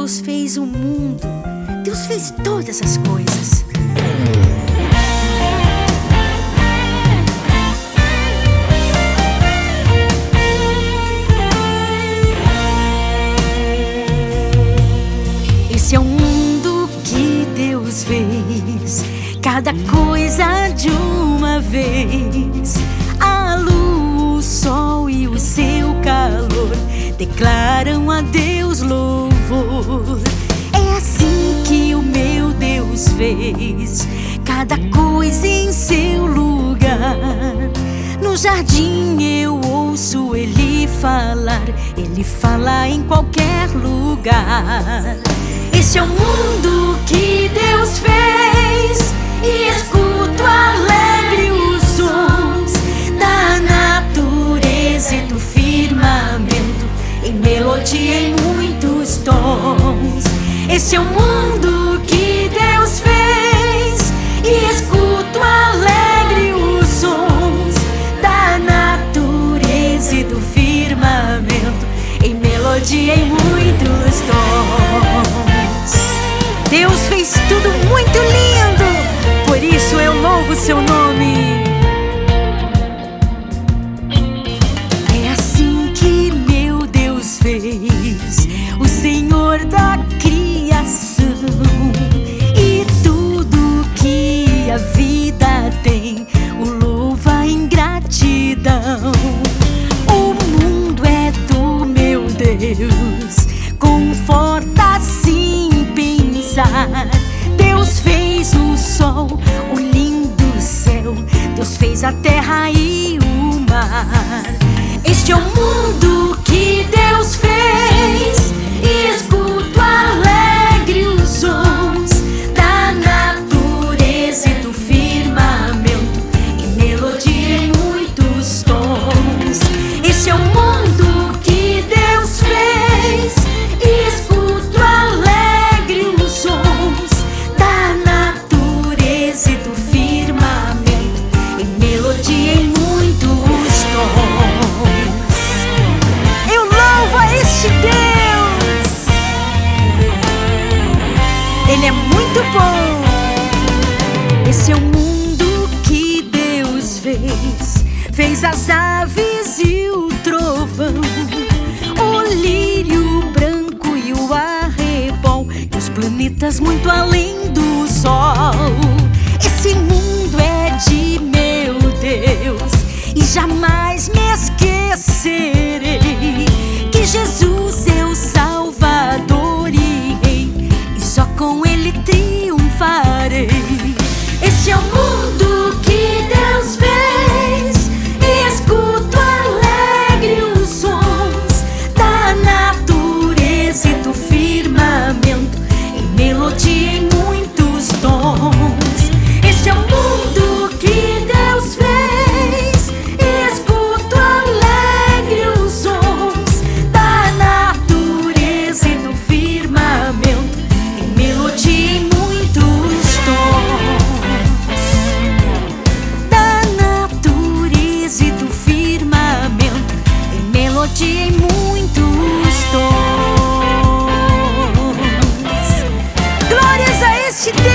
Deus fez o mundo, Deus fez todas as coisas. Esse é o mundo que Deus fez, cada coisa de uma vez. A luz, o sol e o seu calor declaram a Deus louvor. É assim que o meu Deus fez, cada coisa em seu lugar. No jardim eu ouço Ele fala em qualquer lugar. Esse é o mundo que Deus fez, e escuto alegre os sons da natureza e do firmamento, em melodia em muitos tons. Esse é o mundo que Deus fez, e escuto alegre os sons da natureza e do firmamento, em melodia em muitos tons. Deus fez tudo muito lindo, por isso eu louvo seu nome. É assim que meu Deus fez, o Senhor da criação, e tudo que a vida tem o louva em gratidão. O mundo é do meu Deus, conforta assim pensar. Deus fez o sol, o lindo céu, Deus fez a terra e o mar. Este é o mundo que Deus fez, e escuto alegre os sons da natureza e do firmamento, em melodia em muitos tons. Este é o mundo que Deus fez, e escuto alegre os sons da natureza e do firmamento, em melodia em muitos tons. Eu louvo a este Deus, Ele é muito bom. Esse é o mundo que Deus fez as aves e o trovão, o lírio branco e o arrebol, e os planetas muito além do sol. Esse mundo é de meu Deus, e jamais me esquecerei que Jesus é o Salvador e Rei, e só com Ele triunfarei. Esse é o mundo que Deus fez, e escuto alegre os sons da natureza e do firmamento, em melodia em muitos tons. Esse é o mundo que Deus fez, e escuto alegre os sons da natureza e do firmamento, em melodia em muitos tons. Da natureza e do firmamento, em melodia em muitos tons. Glórias a este Deus.